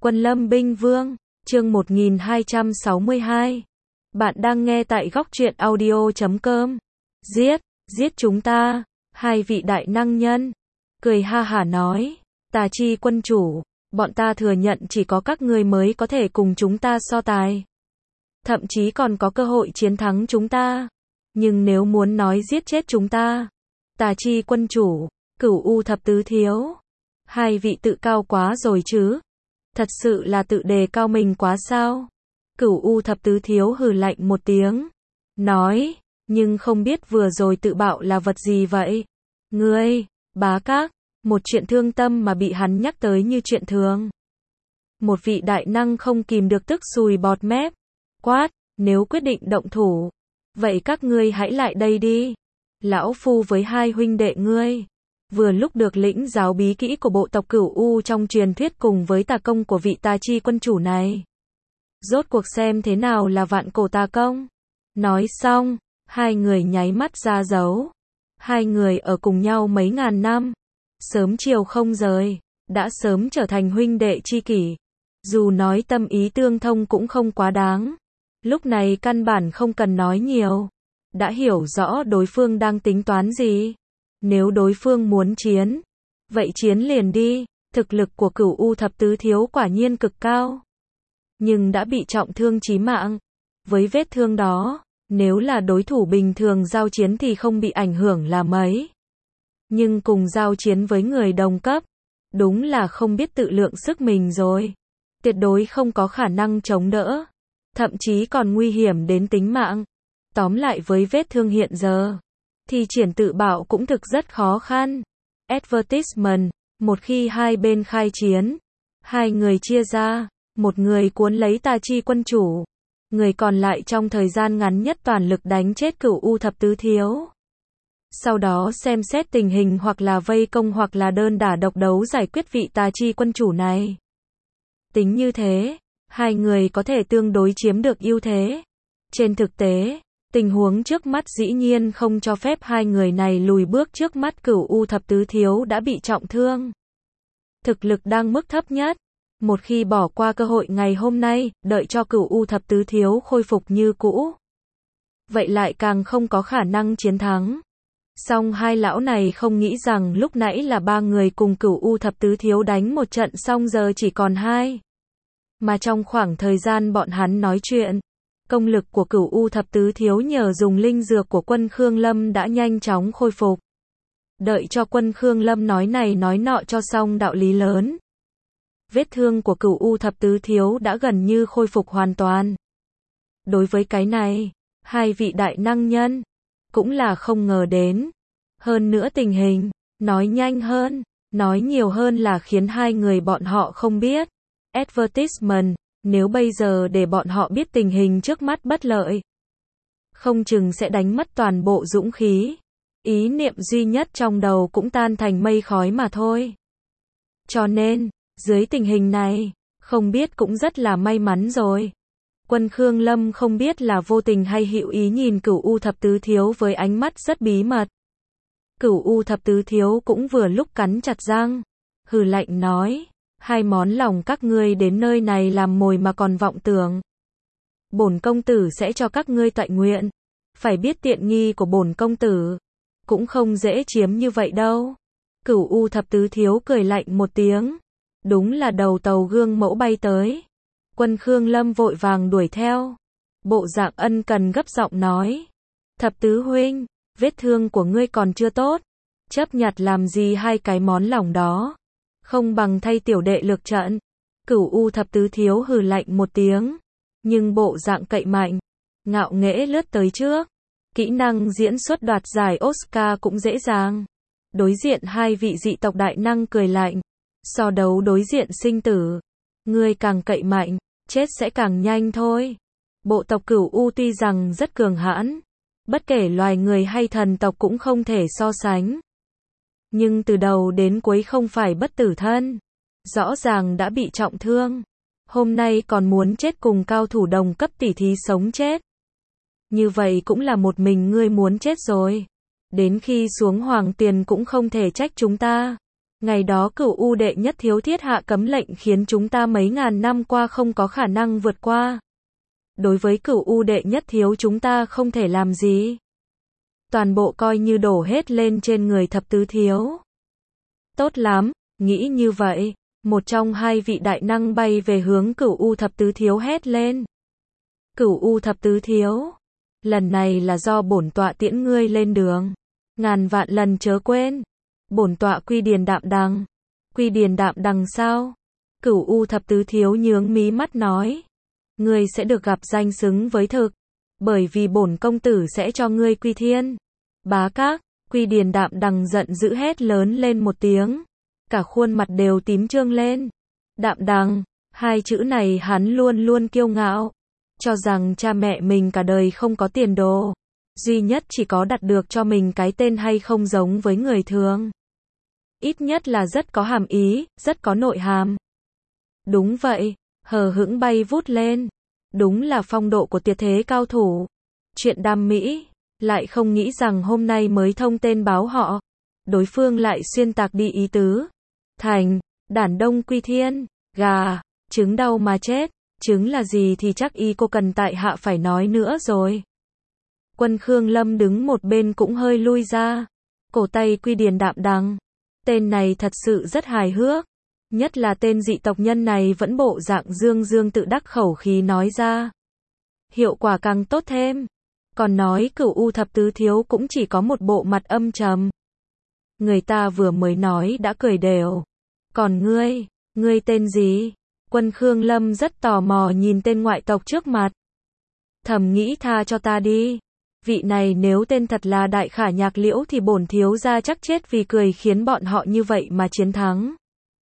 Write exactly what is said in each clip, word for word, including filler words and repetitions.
Quân Lâm Binh Vương, chương một nghìn hai trăm sáu mươi hai. Bạn đang nghe tại góc truyện audio chấm com. Giết, giết chúng ta, hai vị đại năng nhân. Cười ha hả nói, Tà Chi quân chủ, bọn ta thừa nhận chỉ có các ngươi mới có thể cùng chúng ta so tài. Thậm chí còn có cơ hội chiến thắng chúng ta. Nhưng nếu muốn nói giết chết chúng ta, Tà Chi quân chủ, Cửu U thập tứ thiếu, hai vị tự cao quá rồi chứ. Thật sự là tự đề cao mình quá sao? Cửu U thập tứ thiếu hừ lạnh một tiếng. Nói, nhưng không biết vừa rồi tự bạo là vật gì vậy? Ngươi, bá các, một chuyện thương tâm mà bị hắn nhắc tới như chuyện thường. Một vị đại năng không kìm được tức sùi bọt mép. Quát, nếu quyết định động thủ, vậy các ngươi hãy lại đây đi. Lão phu với hai huynh đệ ngươi vừa lúc được lĩnh giáo bí kỹ của bộ tộc Cửu U trong truyền thuyết cùng với tà công của vị Tà Chi quân chủ này. Rốt cuộc xem thế nào là vạn cổ tà công. Nói xong, hai người nháy mắt ra dấu. Hai người ở cùng nhau mấy ngàn năm, sớm chiều không rời, đã sớm trở thành huynh đệ chi kỷ. Dù nói tâm ý tương thông cũng không quá đáng. Lúc này căn bản không cần nói nhiều, đã hiểu rõ đối phương đang tính toán gì. Nếu đối phương muốn chiến, vậy chiến liền đi. Thực lực của Cửu U thập tứ thiếu quả nhiên cực cao, nhưng đã bị trọng thương chí mạng. Với vết thương đó, nếu là đối thủ bình thường giao chiến thì không bị ảnh hưởng là mấy. Nhưng cùng giao chiến với người đồng cấp, đúng là không biết tự lượng sức mình rồi. Tuyệt đối không có khả năng chống đỡ, thậm chí còn nguy hiểm đến tính mạng. Tóm lại với vết thương hiện giờ, thì triển tự bạo cũng thực rất khó khăn. Advertisement, một khi hai bên khai chiến, hai người chia ra, một người cuốn lấy Tà Chi quân chủ, người còn lại trong thời gian ngắn nhất toàn lực đánh chết Cửu U thập tứ thiếu. Sau đó xem xét tình hình hoặc là vây công hoặc là đơn đả độc đấu giải quyết vị Tà Chi quân chủ này. Tính như thế, hai người có thể tương đối chiếm được ưu thế. Trên thực tế, tình huống trước mắt dĩ nhiên không cho phép hai người này lùi bước trước mắt. Cửu U thập tứ thiếu đã bị trọng thương, thực lực đang mức thấp nhất. Một khi bỏ qua cơ hội ngày hôm nay, đợi cho Cửu U thập tứ thiếu khôi phục như cũ, vậy lại càng không có khả năng chiến thắng. Song hai lão này không nghĩ rằng lúc nãy là ba người cùng Cửu U thập tứ thiếu đánh một trận xong giờ chỉ còn hai. Mà trong khoảng thời gian bọn hắn nói chuyện, công lực của Cửu U thập tứ thiếu nhờ dùng linh dược của Quân Khương Lâm đã nhanh chóng khôi phục. Đợi cho Quân Khương Lâm nói này nói nọ cho xong đạo lý lớn, vết thương của Cửu U thập tứ thiếu đã gần như khôi phục hoàn toàn. Đối với cái này, hai vị đại năng nhân cũng là không ngờ đến. Hơn nữa tình hình, nói nhanh hơn, nói nhiều hơn là khiến hai người bọn họ không biết. Advertisement, nếu bây giờ để bọn họ biết tình hình trước mắt bất lợi, không chừng sẽ đánh mất toàn bộ dũng khí. Ý niệm duy nhất trong đầu cũng tan thành mây khói mà thôi. Cho nên, dưới tình hình này, không biết cũng rất là may mắn rồi. Quân Khương Lâm không biết là vô tình hay hữu ý nhìn Cửu U thập tứ thiếu với ánh mắt rất bí mật. Cửu U thập tứ thiếu cũng vừa lúc cắn chặt răng, hừ lạnh nói, hai món lòng các ngươi đến nơi này làm mồi mà còn vọng tưởng. Bổn công tử sẽ cho các ngươi tọa nguyện. Phải biết tiện nghi của bổn công tử cũng không dễ chiếm như vậy đâu. Cửu U thập tứ thiếu cười lạnh một tiếng. Đúng là đầu tàu gương mẫu bay tới. Quân Khương Lâm vội vàng đuổi theo, bộ dạng ân cần gấp giọng nói, thập tứ huynh, vết thương của ngươi còn chưa tốt, chấp nhặt làm gì hai cái món lòng đó, không bằng thay tiểu đệ lược trận. Cửu U thập tứ thiếu hừ lạnh một tiếng, nhưng bộ dạng cậy mạnh, ngạo nghễ lướt tới trước. Kỹ năng diễn xuất đoạt giải Oscar cũng dễ dàng. Đối diện hai vị dị tộc đại năng cười lạnh, so đấu đối diện sinh tử, ngươi càng cậy mạnh, chết sẽ càng nhanh thôi. Bộ tộc Cửu U tuy rằng rất cường hãn, bất kể loài người hay thần tộc cũng không thể so sánh. Nhưng từ đầu đến cuối không phải bất tử thân, rõ ràng đã bị trọng thương. Hôm nay còn muốn chết cùng cao thủ đồng cấp tỉ thí sống chết. Như vậy cũng là một mình ngươi muốn chết rồi. Đến khi xuống hoàng tiền cũng không thể trách chúng ta. Ngày đó Cửu U đệ nhất thiếu thiết hạ cấm lệnh khiến chúng ta mấy ngàn năm qua không có khả năng vượt qua. Đối với Cửu U đệ nhất thiếu chúng ta không thể làm gì. Toàn bộ coi như đổ hết lên trên người thập tứ thiếu. Tốt lắm, nghĩ như vậy, một trong hai vị đại năng bay về hướng Cửu U thập tứ thiếu hét lên. Cửu U thập tứ thiếu, lần này là do bổn tọa tiễn ngươi lên đường. Ngàn vạn lần chớ quên. Bổn tọa Quy Điền Đạm Đằng. Quy Điền Đạm Đằng sao? Cửu U thập tứ thiếu nhướng mí mắt nói. Ngươi sẽ được gặp danh xứng với thực. Bởi vì bổn công tử sẽ cho ngươi quy thiên. Bá các, Quy Điền Đạm Đằng giận dữ hét lớn lên một tiếng. Cả khuôn mặt đều tím trương lên. Đạm Đằng, hai chữ này hắn luôn luôn kiêu ngạo. Cho rằng cha mẹ mình cả đời không có tiền đồ. Duy nhất chỉ có đặt được cho mình cái tên hay không giống với người thường. Ít nhất là rất có hàm ý, rất có nội hàm. Đúng vậy, hờ hững bay vút lên. Đúng là phong độ của tuyệt thế cao thủ. Chuyện đam mỹ, lại không nghĩ rằng hôm nay mới thông tên báo họ. Đối phương lại xuyên tạc đi ý tứ. Thành, đản đông quy thiên, gà, trứng đau mà chết. Trứng là gì thì chắc y cô cần tại hạ phải nói nữa rồi. Quân Khương Lâm đứng một bên cũng hơi lui ra. Cổ tay Quy Điền Đạm Đằng. Tên này thật sự rất hài hước. Nhất là tên dị tộc nhân này vẫn bộ dạng dương dương tự đắc khẩu khí nói ra. Hiệu quả càng tốt thêm. Còn nói Cửu U thập tứ thiếu cũng chỉ có một bộ mặt âm trầm. Người ta vừa mới nói đã cười đều. Còn ngươi, ngươi tên gì? Quân Khương Lâm rất tò mò nhìn tên ngoại tộc trước mặt. Thầm nghĩ tha cho ta đi. Vị này nếu tên thật là Đại Khả Nhạc Liễu thì bổn thiếu gia chắc chết vì cười khiến bọn họ như vậy mà chiến thắng.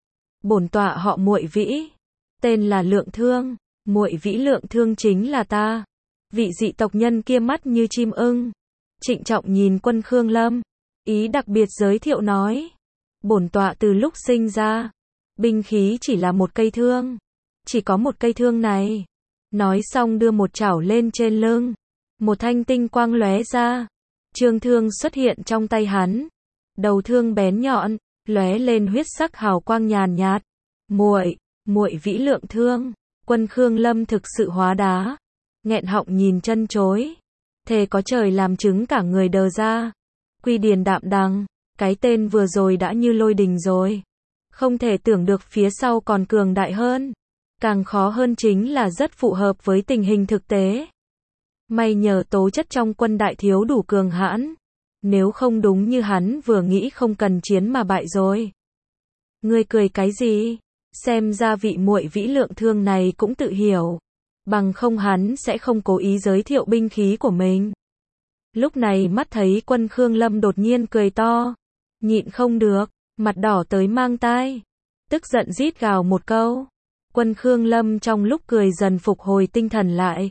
Bổn tọa họ Muội Vĩ, tên là Lượng Thương, Muội Vĩ Lượng Thương chính là ta. Vị dị tộc nhân kia mắt như chim ưng, trịnh trọng nhìn Quân Khương Lâm, ý đặc biệt giới thiệu nói: bổn tọa từ lúc sinh ra, binh khí chỉ là một cây thương, chỉ có một cây thương này. Nói xong đưa một chảo lên trên lưng. Một thanh tinh quang lóe ra, trường thương xuất hiện trong tay hắn. Đầu thương bén nhọn, lóe lên huyết sắc hào quang nhàn nhạt. Muội, Muội Vĩ Lượng Thương. Quân Khương Lâm thực sự hóa đá, nghẹn họng nhìn chân chối. Thề có trời làm chứng cả người đờ ra. Quy Điền Đạm Đằng, cái tên vừa rồi đã như lôi đình rồi. Không thể tưởng được phía sau còn cường đại hơn. Càng khó hơn chính là rất phù hợp với tình hình thực tế. May nhờ tố chất trong quân đại thiếu đủ cường hãn. Nếu không đúng như hắn vừa nghĩ không cần chiến mà bại rồi. Ngươi cười cái gì? Xem ra vị Muội Vĩ Lượng Thương này cũng tự hiểu. Bằng không hắn sẽ không cố ý giới thiệu binh khí của mình. Lúc này mắt thấy Quân Khương Lâm đột nhiên cười to. Nhịn không được, mặt đỏ tới mang tai. Tức giận rít gào một câu. Quân Khương Lâm trong lúc cười dần phục hồi tinh thần lại.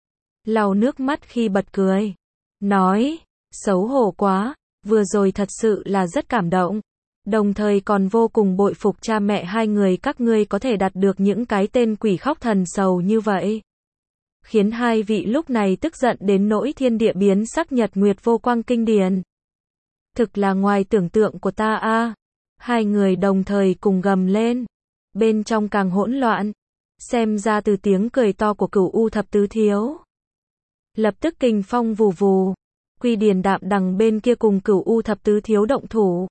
Lau nước mắt khi bật cười. Nói, xấu hổ quá, vừa rồi thật sự là rất cảm động. Đồng thời còn vô cùng bội phục cha mẹ hai người các ngươi có thể đặt được những cái tên quỷ khóc thần sầu như vậy. Khiến hai vị lúc này tức giận đến nỗi thiên địa biến sắc nhật nguyệt vô quang kinh điển. Thực là ngoài tưởng tượng của ta a. À. Hai người đồng thời cùng gầm lên. Bên trong càng hỗn loạn. Xem ra từ tiếng cười to của Cửu U thập tứ thiếu. Lập tức kình phong vù vù. Quy Điền Đạm Đằng bên kia cùng Cửu U thập tứ thiếu động thủ.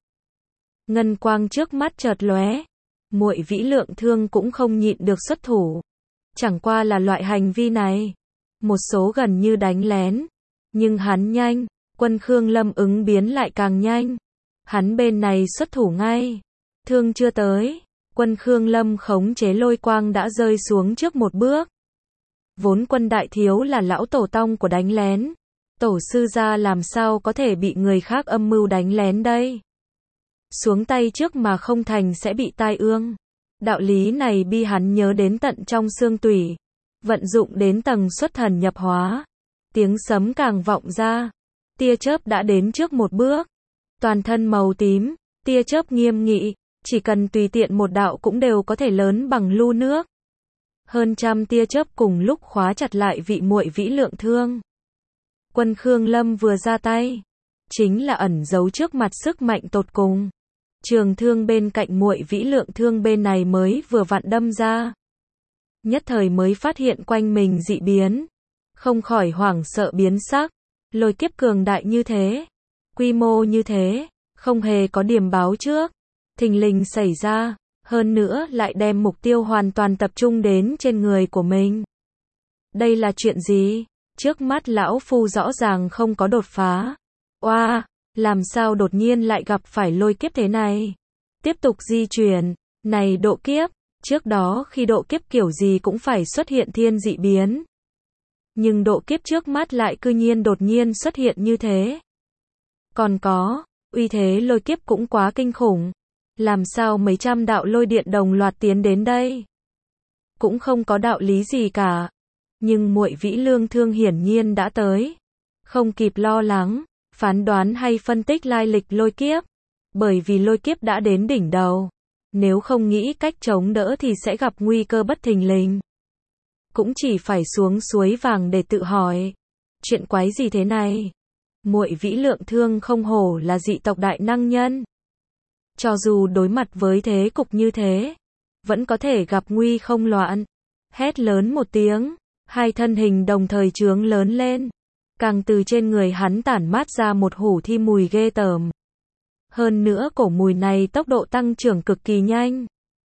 Ngân quang trước mắt chợt lóe. Muội Vĩ Lượng Thương cũng không nhịn được xuất thủ. Chẳng qua là loại hành vi này. Một số gần như đánh lén. Nhưng hắn nhanh. Quân Khương Lâm ứng biến lại càng nhanh. Hắn bên này xuất thủ ngay. Thương chưa tới. Quân Khương Lâm khống chế lôi quang đã rơi xuống trước một bước. Vốn quân đại thiếu là lão tổ tông của đánh lén. Tổ sư gia làm sao có thể bị người khác âm mưu đánh lén đây. Xuống tay trước mà không thành sẽ bị tai ương. Đạo lý này bi hắn nhớ đến tận trong xương tủy. Vận dụng đến tầng xuất thần nhập hóa. Tiếng sấm càng vọng ra. Tia chớp đã đến trước một bước. Toàn thân màu tím, tia chớp nghiêm nghị. Chỉ cần tùy tiện một đạo cũng đều có thể lớn bằng lu nước. Hơn trăm tia chớp cùng lúc khóa chặt lại vị Muội Vĩ Lượng Thương. Quân Khương Lâm vừa ra tay, chính là ẩn giấu trước mặt sức mạnh tột cùng. Trường thương bên cạnh muội vĩ lượng thương bên này mới vừa vặn đâm ra. Nhất thời mới phát hiện quanh mình dị biến. Không khỏi hoảng sợ biến sắc. Lôi kiếp cường đại như thế. Quy mô như thế. Không hề có điểm báo trước. Thình lình xảy ra. Hơn nữa lại đem mục tiêu hoàn toàn tập trung đến trên người của mình. Đây là chuyện gì? Trước mắt lão phu rõ ràng không có đột phá. Oa, làm sao đột nhiên lại gặp phải lôi kiếp thế này? Tiếp tục di chuyển. Này độ kiếp. Trước đó khi độ kiếp kiểu gì cũng phải xuất hiện thiên dị biến. Nhưng độ kiếp trước mắt lại cư nhiên đột nhiên xuất hiện như thế. Còn có, uy thế lôi kiếp cũng quá kinh khủng. Làm sao mấy trăm đạo lôi điện đồng loạt tiến đến đây? Cũng không có đạo lý gì cả. Nhưng muội vĩ lương thương hiển nhiên đã tới. Không kịp lo lắng, phán đoán hay phân tích lai lịch lôi kiếp. Bởi vì lôi kiếp đã đến đỉnh đầu. Nếu không nghĩ cách chống đỡ thì sẽ gặp nguy cơ bất thình lình. Cũng chỉ phải xuống suối vàng để tự hỏi. Chuyện quái gì thế này? Muội vĩ lượng thương không hổ là dị tộc đại năng nhân. Cho dù đối mặt với thế cục như thế, vẫn có thể gặp nguy không loạn. Hét lớn một tiếng, hai thân hình đồng thời chướng lớn lên. Càng từ trên người hắn tản mát ra một hủ thi mùi ghê tởm. Hơn nữa cổ mùi này tốc độ tăng trưởng cực kỳ nhanh.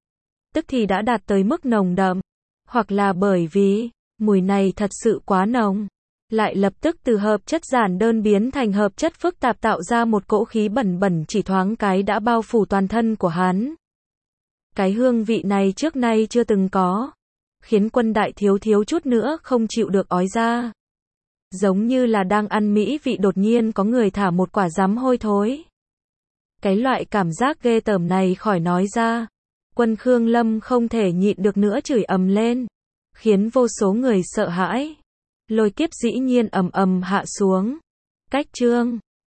Tức thì đã đạt tới mức nồng đậm. Hoặc là bởi vì, mùi này thật sự quá nồng. Lại lập tức từ hợp chất giản đơn biến thành hợp chất phức tạp tạo ra một cỗ khí bẩn bẩn chỉ thoáng cái đã bao phủ toàn thân của hắn. Cái hương vị này trước nay chưa từng có. Khiến quân đại thiếu thiếu chút nữa không chịu được ói ra. Giống như là đang ăn mỹ vị đột nhiên có người thả một quả giấm hôi thối. Cái loại cảm giác ghê tởm này khỏi nói ra. Quân Khương Lâm không thể nhịn được nữa chửi ầm lên. Khiến vô số người sợ hãi. Lôi kiếp dĩ nhiên ầm ầm hạ xuống. Cách chương